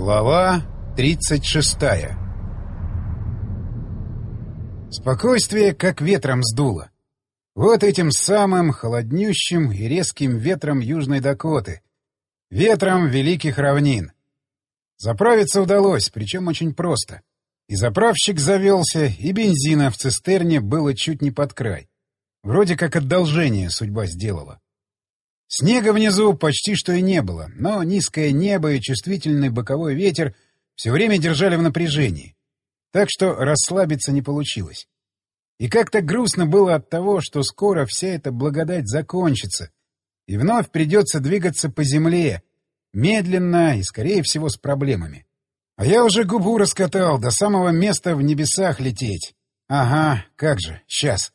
Глава 36. Спокойствие как ветром сдуло. Вот этим самым холоднющим и резким ветром Южной Дакоты. Ветром Великих Равнин. Заправиться удалось, причем очень просто. И заправщик завелся, и бензина в цистерне было чуть не под край. Вроде как одолжение судьба сделала. Снега внизу почти что и не было, но низкое небо и чувствительный боковой ветер все время держали в напряжении. Так что расслабиться не получилось. И как-то грустно было от того, что скоро вся эта благодать закончится, и вновь придется двигаться по земле, медленно и, скорее всего, с проблемами. А я уже губу раскатал, до самого места в небесах лететь. Ага, как же, сейчас.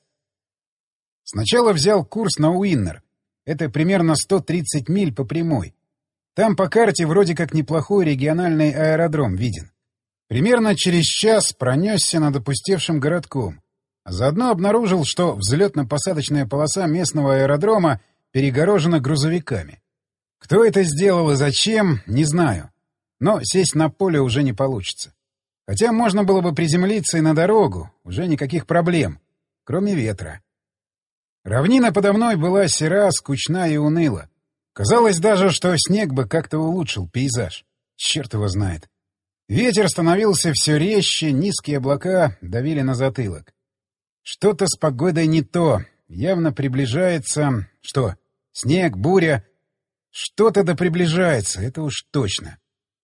Сначала взял курс на Уиннер. Это примерно 130 миль по прямой. Там по карте вроде как неплохой региональный аэродром виден. Примерно через час пронесся над опустевшим городком. А заодно обнаружил, что взлетно-посадочная полоса местного аэродрома перегорожена грузовиками. Кто это сделал и зачем, не знаю. Но сесть на поле уже не получится. Хотя можно было бы приземлиться и на дорогу, уже никаких проблем, кроме ветра. Равнина подо мной была сера, скучна и уныла. Казалось даже, что снег бы как-то улучшил пейзаж. Черт его знает. Ветер становился все резче, низкие облака давили на затылок. Что-то с погодой не то. Явно приближается... Что? Снег, буря? Что-то да приближается, это уж точно.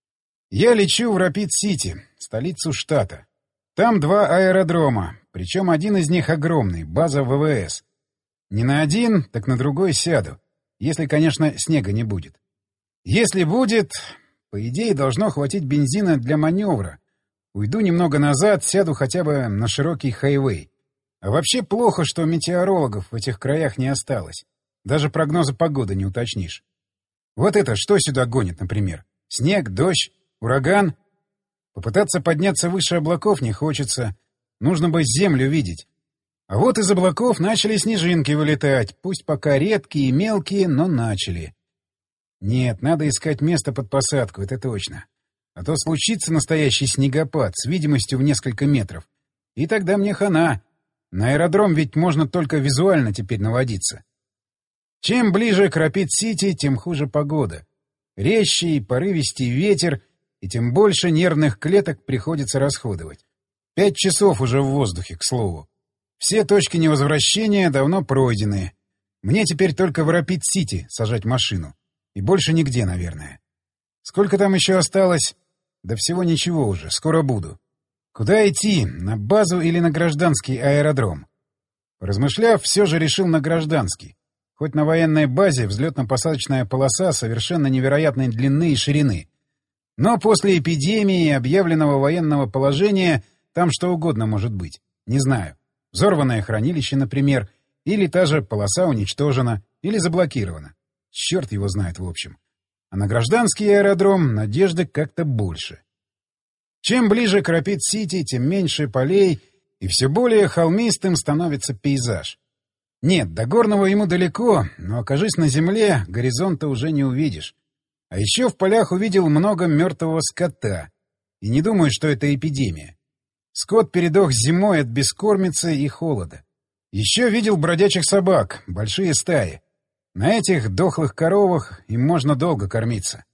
Я лечу в Рапид-Сити, столицу штата. Там 2 аэродрома, причем один из них огромный, база ВВС. Не на один, так на другой сяду. Если, конечно, снега не будет. Если будет, по идее, должно хватить бензина для маневра. Уйду немного назад, сяду хотя бы на широкий хайвей. А вообще плохо, что метеорологов в этих краях не осталось. Даже прогнозы погоды не уточнишь. Вот это что сюда гонит, например? Снег, дождь, ураган? Попытаться подняться выше облаков не хочется. Нужно бы землю видеть. А вот из облаков начали снежинки вылетать, пусть пока редкие и мелкие, но начали. Нет, надо искать место под посадку, это точно. А то случится настоящий снегопад с видимостью в несколько метров. И тогда мне хана. На аэродром ведь можно только визуально теперь наводиться. Чем ближе к Рапид-Сити, тем хуже погода. Резче и порывистей ветер, и тем больше нервных клеток приходится расходовать. 5 часов уже в воздухе, к слову. Все точки невозвращения давно пройдены. Мне теперь только в Рапид-Сити сажать машину. И больше нигде, наверное. Сколько там еще осталось? Да всего ничего уже, скоро буду. Куда идти, на базу или на гражданский аэродром? Поразмышляв, все же решил на гражданский. Хоть на военной базе взлетно-посадочная полоса совершенно невероятной длины и ширины. Но после эпидемии и объявленного военного положения там что угодно может быть. Не знаю. Взорванное хранилище, например, или та же полоса уничтожена, или заблокирована. Черт его знает, в общем. А на гражданский аэродром надежды как-то больше. Чем ближе к Рапид-Сити, тем меньше полей, и все более холмистым становится пейзаж. Нет, до горного ему далеко, но, окажись на земле, горизонта уже не увидишь. А еще в полях увидел много мертвого скота. И не думаю, что это эпидемия. Скот передох зимой от бескормицы и холода. Еще видел бродячих собак, большие стаи. На этих дохлых коровах им можно долго кормиться.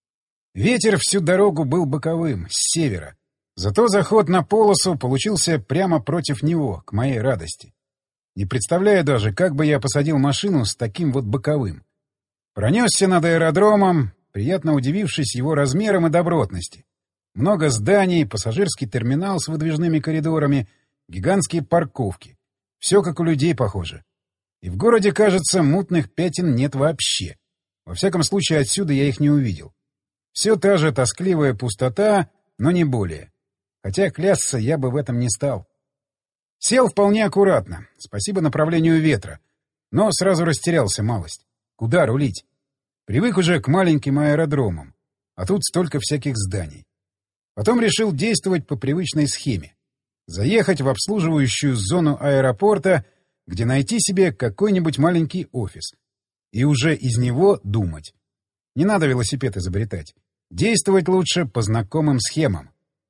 Ветер всю дорогу был боковым, с севера. Зато заход на полосу получился прямо против него, к моей радости. Не представляю даже, как бы я посадил машину с таким вот боковым. Пронесся над аэродромом, приятно удивившись его размером и добротности. Много зданий, пассажирский терминал с выдвижными коридорами, гигантские парковки. Все как у людей похоже. И в городе, кажется, мутных пятен нет вообще. Во всяком случае, отсюда я их не увидел. Все та же тоскливая пустота, но не более. Хотя клясться я бы в этом не стал. Сел вполне аккуратно, спасибо направлению ветра, но сразу растерялся малость. Куда рулить? Привык уже к маленьким аэродромам, а тут столько всяких зданий. Потом решил действовать по привычной схеме. Заехать в обслуживающую зону аэропорта, где найти себе какой-нибудь маленький офис. И уже из него думать. Не надо велосипед изобретать. Действовать лучше по знакомым схемам.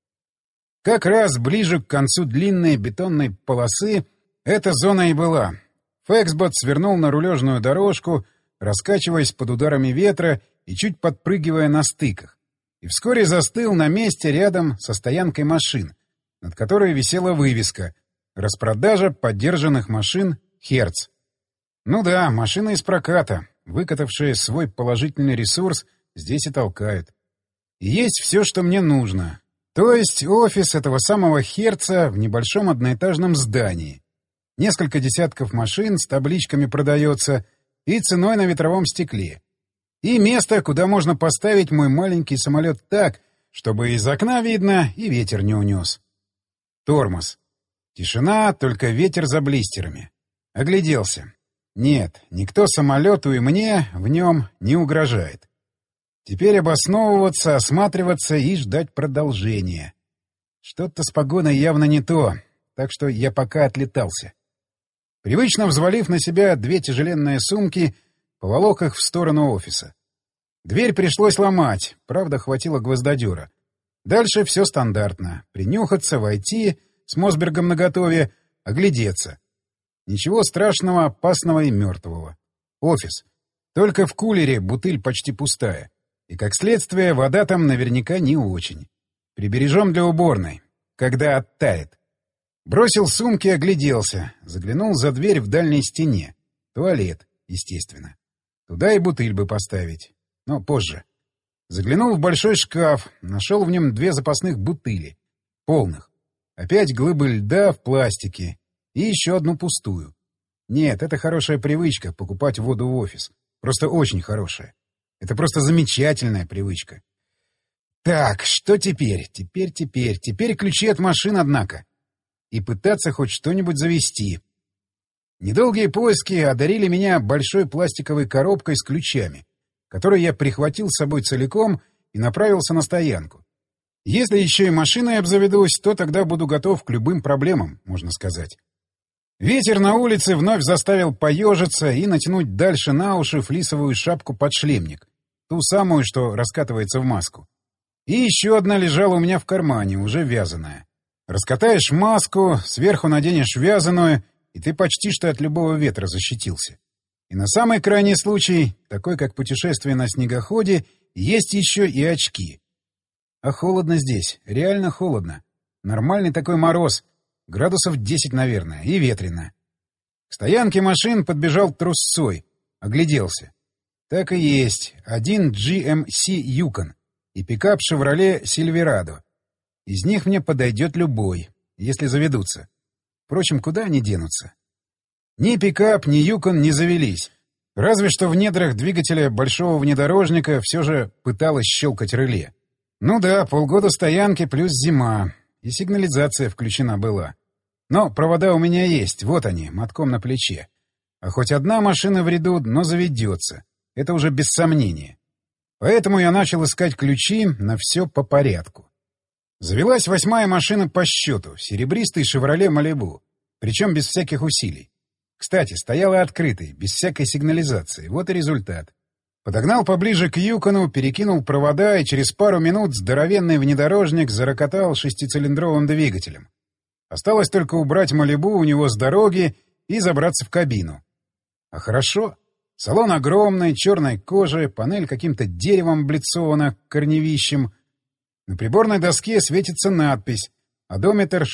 Как раз ближе к концу длинной бетонной полосы эта зона и была. Фэксбот свернул на рулежную дорожку, раскачиваясь под ударами ветра и чуть подпрыгивая на стыках. И вскоре застыл на месте рядом со стоянкой машин, над которой висела вывеска «Распродажа подержанных машин Херц». Ну да, машины из проката, выкатавшие свой положительный ресурс, здесь и толкают. И есть все, что мне нужно. То есть офис этого самого Херца в небольшом одноэтажном здании. Несколько десятков машин с табличками продается и ценой на ветровом стекле. И место, куда можно поставить мой маленький самолет так, чтобы из окна видно и ветер не унес. Тормоз. Тишина, только ветер за блистерами. Огляделся. Нет, никто самолету и мне в нем не угрожает. Теперь обосновываться, осматриваться и ждать продолжения. Что-то с погоной явно не то, так что я пока отлетался. Привычно взвалив на себя 2 тяжеленные сумки, поволок их в сторону офиса. Дверь пришлось ломать, правда, хватило гвоздодера. Дальше все стандартно. Принюхаться, войти, с Мосбергом наготове, оглядеться. Ничего страшного, опасного и мертвого. Офис. Только в кулере бутыль почти пустая. И, как следствие, вода там наверняка не очень. Прибережем для уборной, когда оттает. Бросил сумки, огляделся. Заглянул за дверь в дальней стене. Туалет, естественно. Туда и бутыль бы поставить. Но позже. Заглянул в большой шкаф. Нашел в нем 2 запасных бутыли. Полных. Опять глыбы льда в пластике. И еще одну пустую. Нет, это хорошая привычка — покупать воду в офис. Просто очень хорошая. Это просто замечательная привычка. Так, что теперь? Теперь ключи от машин, однако. И пытаться хоть что-нибудь завести. Недолгие поиски одарили меня большой пластиковой коробкой с ключами, которую я прихватил с собой целиком и направился на стоянку. Если еще и машиной обзаведусь, то тогда буду готов к любым проблемам, можно сказать. Ветер на улице вновь заставил поежиться и натянуть дальше на уши флисовую шапку-подшлемник, ту самую, что раскатывается в маску. И еще одна лежала у меня в кармане, уже вязаная. Раскатаешь маску, сверху наденешь вязаную, и ты почти что от любого ветра защитился. И на самый крайний случай, такой как путешествие на снегоходе, есть еще и очки. А холодно здесь, реально холодно. Нормальный такой мороз, градусов 10, наверное, и ветрено. К стоянке машин подбежал трусцой, огляделся. Так и есть, один GMC Yukon и пикап Chevrolet Silverado. Из них мне подойдет любой, если заведутся. Впрочем, куда они денутся? Ни пикап, ни Yukon не завелись. Разве что в недрах двигателя большого внедорожника все же пыталось щелкать реле. Ну да, полгода стоянки плюс зима. И сигнализация включена была. Но провода у меня есть, вот они, мотком на плече. А хоть одна машина в ряду, но заведется. Это уже без сомнения. Поэтому я начал искать ключи на все по порядку. Завелась 8-я машина по счету, серебристый «Шевроле Малибу», причем без всяких усилий. Кстати, стояла открытой, без всякой сигнализации, вот и результат. Подогнал поближе к Юкону, перекинул провода, и через пару минут здоровенный внедорожник зарокотал 6-цилиндровым двигателем. Осталось только убрать Малибу у него с дороги и забраться в кабину. А хорошо. Салон огромный, черной кожи, панель каким-то деревом облицована, корневищем. На приборной доске светится надпись «Одометр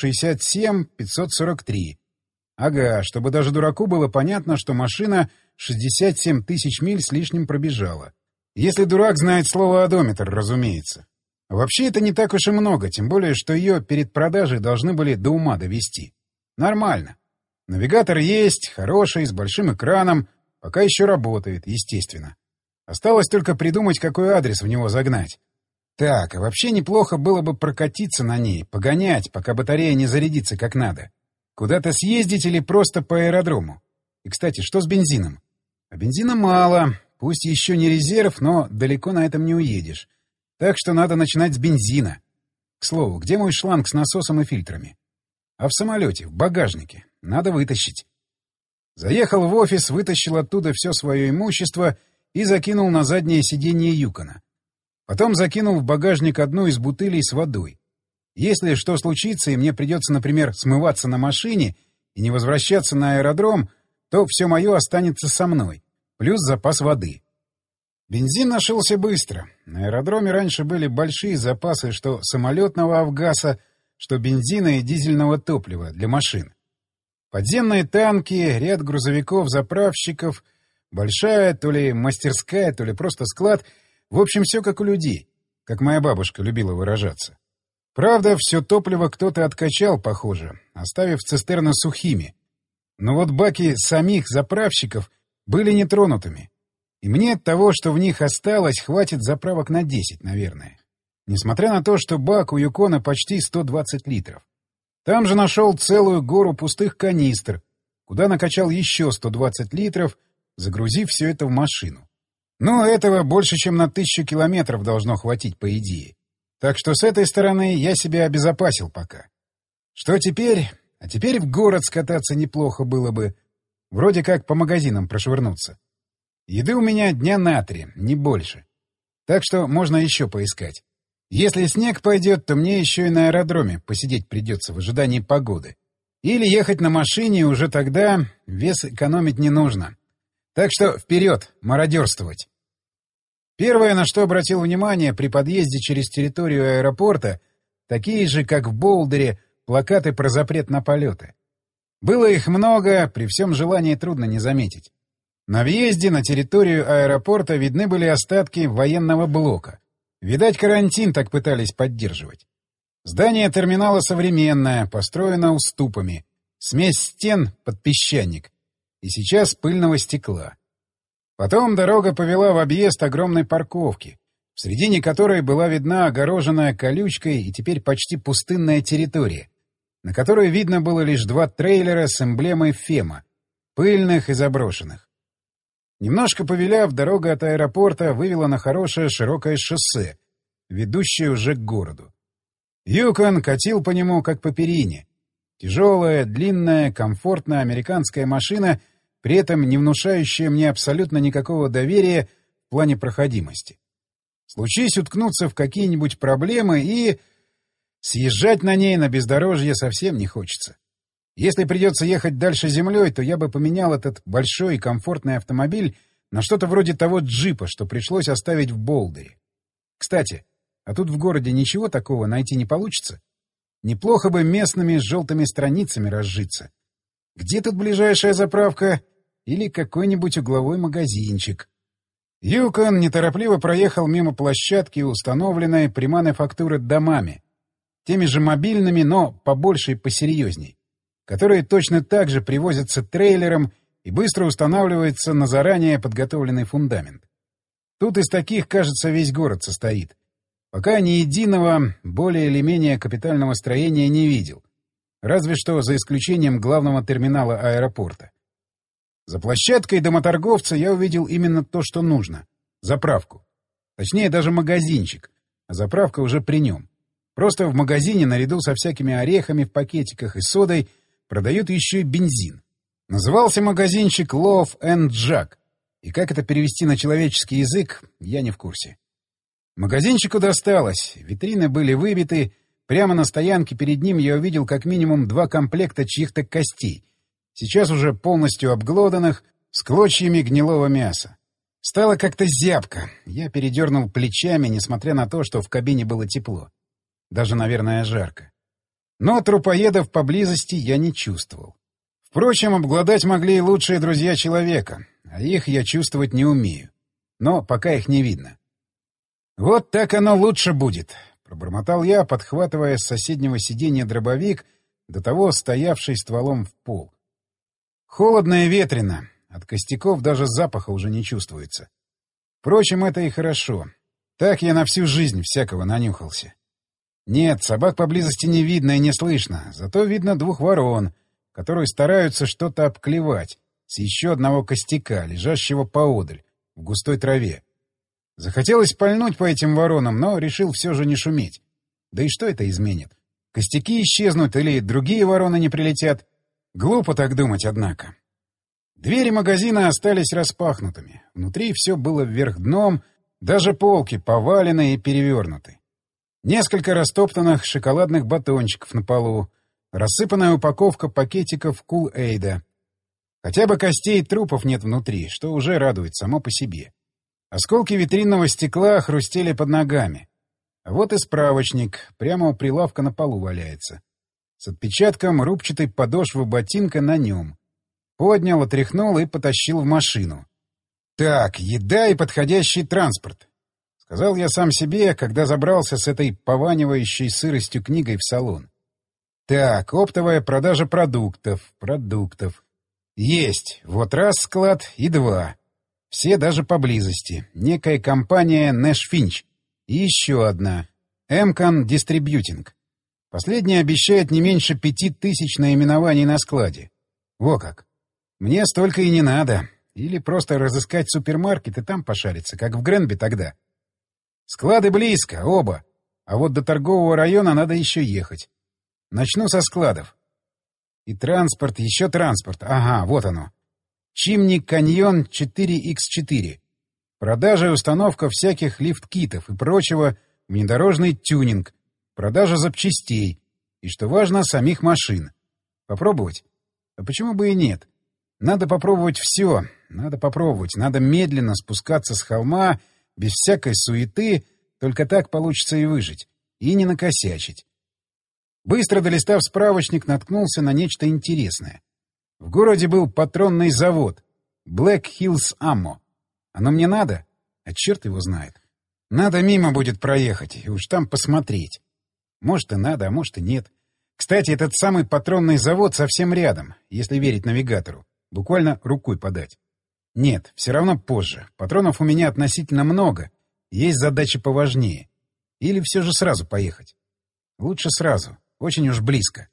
67543». Ага, чтобы даже дураку было понятно, что машина 67 тысяч миль с лишним пробежала. Если дурак знает слово «одометр», разумеется. А вообще это не так уж и много, тем более, что ее перед продажей должны были до ума довести. Нормально. Навигатор есть, хороший, с большим экраном, пока еще работает, естественно. Осталось только придумать, какой адрес в него загнать. Так, а вообще неплохо было бы прокатиться на ней, погонять, пока батарея не зарядится как надо. Куда-то съездить или просто по аэродрому. И, кстати, что с бензином? А бензина мало, пусть еще не резерв, но далеко на этом не уедешь. Так что надо начинать с бензина. К слову, где мой шланг с насосом и фильтрами? А в самолете, в багажнике. Надо вытащить. Заехал в офис, вытащил оттуда все свое имущество и закинул на заднее сиденье Юкона. Потом закинул в багажник одну из бутылей с водой. Если что случится, и мне придется, например, смываться на машине и не возвращаться на аэродром, то все мое останется со мной, плюс запас воды. Бензин нашелся быстро. На аэродроме раньше были большие запасы что самолетного авгаса, что бензина и дизельного топлива для машин. Подземные танки, ряд грузовиков-заправщиков, большая то ли мастерская, то ли просто склад. В общем, все как у людей, как моя бабушка любила выражаться. Правда, все топливо кто-то откачал, похоже, оставив цистерны сухими. Но вот баки самих заправщиков были нетронутыми. И мне от того, что в них осталось, хватит заправок на 10, наверное. Несмотря на то, что бак у Юкона почти 120 литров. Там же нашел целую гору пустых канистр, куда накачал еще 120 литров, загрузив все это в машину. Но этого больше, чем на 1000 километров должно хватить, по идее. Так что с этой стороны я себя обезопасил пока. Что теперь? А теперь в город скататься неплохо было бы. Вроде как по магазинам прошвырнуться. Еды у меня дня на 3, не больше. Так что можно еще поискать. Если снег пойдет, то мне еще и на аэродроме посидеть придется в ожидании погоды. Или ехать на машине, уже тогда вес экономить не нужно. Так что вперед, мародерствовать. Первое, на что обратил внимание при подъезде через территорию аэропорта, такие же, как в Болдере, плакаты про запрет на полеты. Было их много, при всем желании трудно не заметить. На въезде на территорию аэропорта видны были остатки военного блока. Видать, карантин так пытались поддерживать. Здание терминала современное, построено уступами. Смесь стен под песчаник. И сейчас пыльного стекла. Потом дорога повела в объезд огромной парковки, в середине которой была видна огороженная колючкой и теперь почти пустынная территория, на которой видно было лишь 2 трейлера с эмблемой ФЕМА, пыльных и заброшенных. Немножко повиляв, дорога от аэропорта вывела на хорошее широкое шоссе, ведущее уже к городу. Юкон катил по нему, как по перине. Тяжелая, длинная, комфортная американская машина, при этом не внушающая мне абсолютно никакого доверия в плане проходимости. Случись уткнуться в какие-нибудь проблемы и... съезжать на ней на бездорожье совсем не хочется. Если придется ехать дальше землей, то я бы поменял этот большой и комфортный автомобиль на что-то вроде того джипа, что пришлось оставить в Болдере. Кстати, а тут в городе ничего такого найти не получится? Неплохо бы местными с желтыми страницами разжиться. Где тут ближайшая заправка? Или какой-нибудь угловой магазинчик? Юкон неторопливо проехал мимо площадки, установленной при мануфактуре домами. Теми же мобильными, но побольше и посерьезней, которые точно так же привозятся трейлером и быстро устанавливаются на заранее подготовленный фундамент. Тут из таких, кажется, весь город состоит. Пока ни единого, более или менее капитального строения не видел. Разве что за исключением главного терминала аэропорта. За площадкой домоторговца я увидел именно то, что нужно — заправку. Точнее, даже магазинчик, а заправка уже при нем. Просто в магазине наряду со всякими орехами в пакетиках и содой продают еще и бензин. Назывался магазинчик Love and Jack, и как это перевести на человеческий язык, я не в курсе. Магазинчику досталось, витрины были выбиты, прямо на стоянке перед ним я увидел как минимум 2 комплекта чьих-то костей, сейчас уже полностью обглоданных, с клочьями гнилого мяса. Стало как-то зябко, я передернул плечами, несмотря на то, что в кабине было тепло. Даже, наверное, жарко. Но трупоедов поблизости я не чувствовал. Впрочем, обглодать могли и лучшие друзья человека, а их я чувствовать не умею. Но пока их не видно. «Вот так оно лучше будет», — пробормотал я, подхватывая с соседнего сиденья дробовик, до того стоявший стволом в пол. Холодно и ветрено, от костяков даже запаха уже не чувствуется. Впрочем, это и хорошо. Так я на всю жизнь всякого нанюхался. Нет, собак поблизости не видно и не слышно, зато видно 2 ворон, которые стараются что-то обклевать с еще одного костяка, лежащего поодаль, в густой траве. Захотелось пальнуть по этим воронам, но решил все же не шуметь. Да и что это изменит? Костяки исчезнут или другие вороны не прилетят? Глупо так думать, однако. Двери магазина остались распахнутыми. Внутри все было вверх дном, Даже полки повалены и перевернуты. Несколько растоптанных шоколадных батончиков на полу, рассыпанная упаковка пакетиков Кул-Эйда. Хотя бы костей и трупов нет внутри, что уже радует само по себе. Осколки витринного стекла хрустели под ногами. А вот и справочник, прямо у прилавка на полу валяется. С отпечатком рубчатой подошвы ботинка на нем. Поднял, отряхнул и потащил в машину. «Так, еда и подходящий транспорт», — сказал я сам себе, когда забрался с этой пованивающей сыростью книгой в салон. «Так, оптовая продажа продуктов. Есть. Вот раз склад и два. Все даже поблизости. Некая компания Нэш Финч. И еще одна. Эмкон Дистрибьютинг. Последняя обещает не меньше 5000 наименований на складе. Во как. Мне столько и не надо. Или просто разыскать супермаркет и там пошариться, как в Гренби тогда. Склады близко, оба. А вот до торгового района надо еще ехать. Начну со складов. И транспорт, еще транспорт. Ага, вот оно. Чимни Каньон 4Х4. Продажа и установка всяких лифт-китов и прочего, внедорожный тюнинг, продажа запчастей и, что важно, самих машин. Попробовать? А почему бы и нет? Надо попробовать все. Надо попробовать. Надо медленно спускаться с холма, без всякой суеты, только так получится и выжить. И не накосячить. Быстро долистав справочник, наткнулся на нечто интересное. В городе был патронный завод Black Hills Ammo. Оно мне надо? А черт его знает. Надо мимо будет проехать и уж там посмотреть. Может и надо, а может и нет. Кстати, этот самый патронный завод совсем рядом, если верить навигатору. Буквально рукой подать. Нет, все равно позже. Патронов у меня относительно много. Есть задачи поважнее. Или все же сразу поехать? Лучше сразу. Очень уж близко.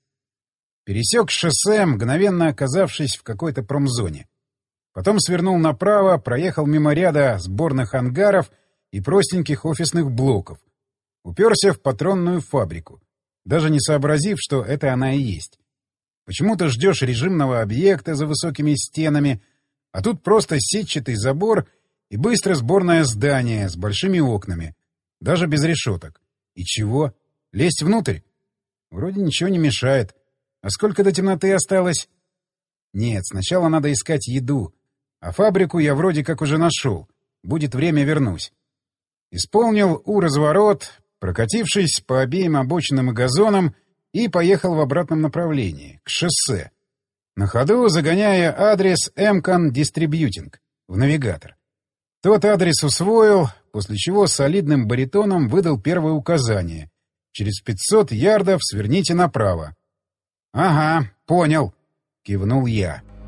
Пересек шоссе, мгновенно оказавшись в какой-то промзоне. Потом свернул направо, проехал мимо ряда сборных ангаров и простеньких офисных блоков. Уперся в патронную фабрику, даже не сообразив, что это она и есть. Почему-то ждешь режимного объекта за высокими стенами, а тут просто сетчатый забор и быстро сборное здание с большими окнами, даже без решеток. И чего? Лезть внутрь? Вроде ничего не мешает. А сколько до темноты осталось? Нет, сначала надо искать еду. А фабрику я вроде как уже нашел. Будет время, вернусь. Исполнил У-разворот, прокатившись по обеим обочинам и газонам, и поехал в обратном направлении, к шоссе. На ходу загоняя адрес Эмкон Дистрибьютинг в навигатор. Тот адрес усвоил, после чего солидным баритоном выдал первое указание. Через 500 ярдов сверните направо. — Ага, понял, — кивнул я.